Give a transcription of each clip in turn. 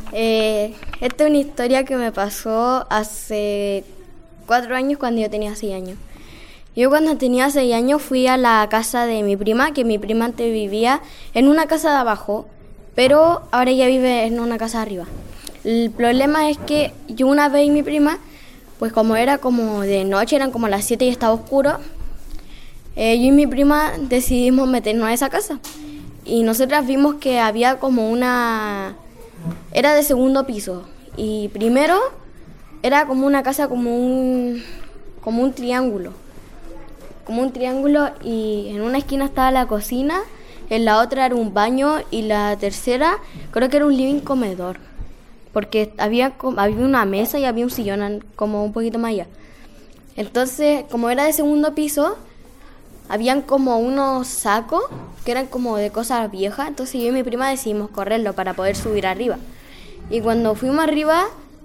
Esta es una historia que me pasó hace 4 años cuando yo tenía 6 años. Yo cuando tenía 6 años fui a la casa de mi prima, que mi prima antes vivía en una casa de abajo, pero ahora ella vive en una casa de arriba. El problema es que yo una vez y mi prima, pues como era como de noche, eran como las 7 y estaba oscuro, yo y mi prima decidimos meternos a esa casa. Y nosotras vimos que había como era de segundo piso. Y primero era como una casa como un triángulo. Como un triángulo, y en una esquina estaba la cocina, en la otra era un baño y la tercera creo que era un living comedor. Porque había una mesa y había un sillón como un poquito más allá. Entonces, como era de segundo piso, habían como unos sacos que eran como de cosas viejas. Entonces yo y mi prima decidimos correrlo para poder subir arriba. Y cuando fuimos arriba,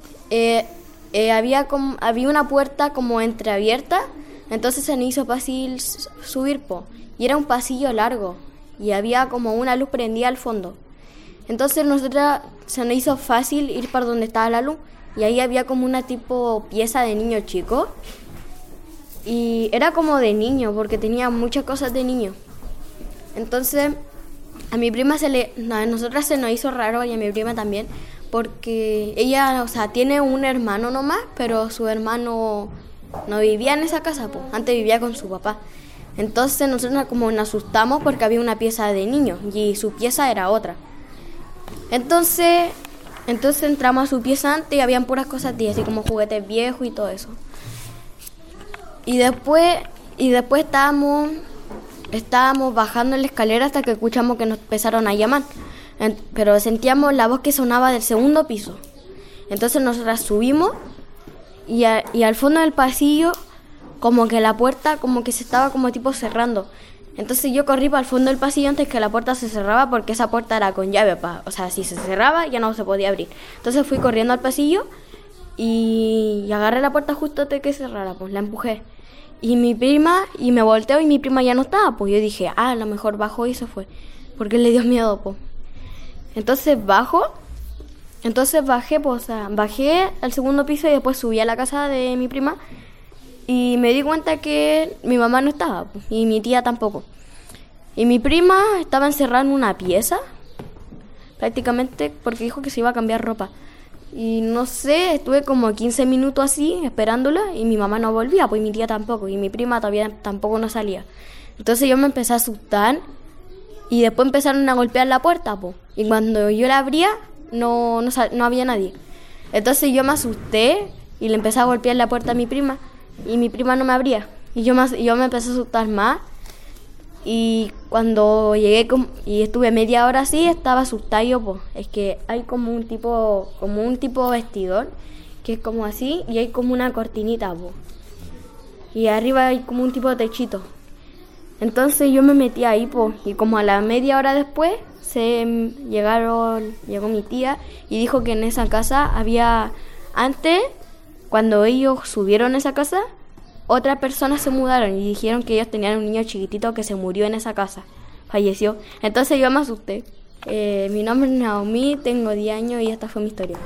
había una puerta como entreabierta. Entonces se nos hizo fácil subir, y era un pasillo largo. Y había como una luz prendida al fondo. Entonces nosotros se nos hizo fácil ir para donde estaba la luz. Y ahí había como una tipo pieza de niño chico. Y era como de niño, porque tenía muchas cosas de niño. Entonces, a mi prima a nosotras se nos hizo raro, y a mi prima también, porque ella, o sea, tiene un hermano nomás, pero su hermano no vivía en esa casa, antes vivía con su papá. Entonces nosotros como nos asustamos porque había una pieza de niño y su pieza era otra. Entonces entramos a su pieza antes y habían puras cosas así como juguetes viejos y todo eso. Y después estábamos bajando en la escalera hasta que escuchamos que nos empezaron a llamar. Pero sentíamos la voz que sonaba del segundo piso. Entonces nosotras subimos y al fondo del pasillo, como que la puerta como que se estaba como tipo cerrando. Entonces yo corrí para el fondo del pasillo antes que la puerta se cerraba, porque esa puerta era con llave, o sea, si se cerraba ya no se podía abrir. Entonces fui corriendo al pasillo y agarré la puerta justo antes de que cerrara, la empujé. Y me volteo y mi prima ya no estaba, yo dije, a lo mejor bajó y se fue, porque le dio miedo, Entonces bajé, bajé al segundo piso y después subí a la casa de mi prima y me di cuenta que mi mamá no estaba, y mi tía tampoco. Y mi prima estaba encerrada en una pieza, prácticamente, porque dijo que se iba a cambiar ropa. Y no sé, estuve como 15 minutos así, esperándola, y mi mamá no volvía, mi tía tampoco, y mi prima todavía tampoco no salía. Entonces yo me empecé a asustar, y después empezaron a golpear la puerta, y cuando yo la abría, no había nadie. Entonces yo me asusté, y le empecé a golpear la puerta a mi prima, y mi prima no me abría. Y yo me empecé a asustar más, y cuando llegué y estuve media hora así, estaba asustada yo, Es que hay como un tipo vestidor, que es como así, y hay como una cortinita, Y arriba hay como un tipo de techito. Entonces yo me metí ahí, y como a la media hora después, llegó mi tía y dijo que en esa casa había, antes, cuando ellos subieron a esa casa, otras personas se mudaron y dijeron que ellos tenían un niño chiquitito que se murió en esa casa, falleció. Entonces yo me asusté. Mi nombre es Naomi, tengo 10 años y esta fue mi historia.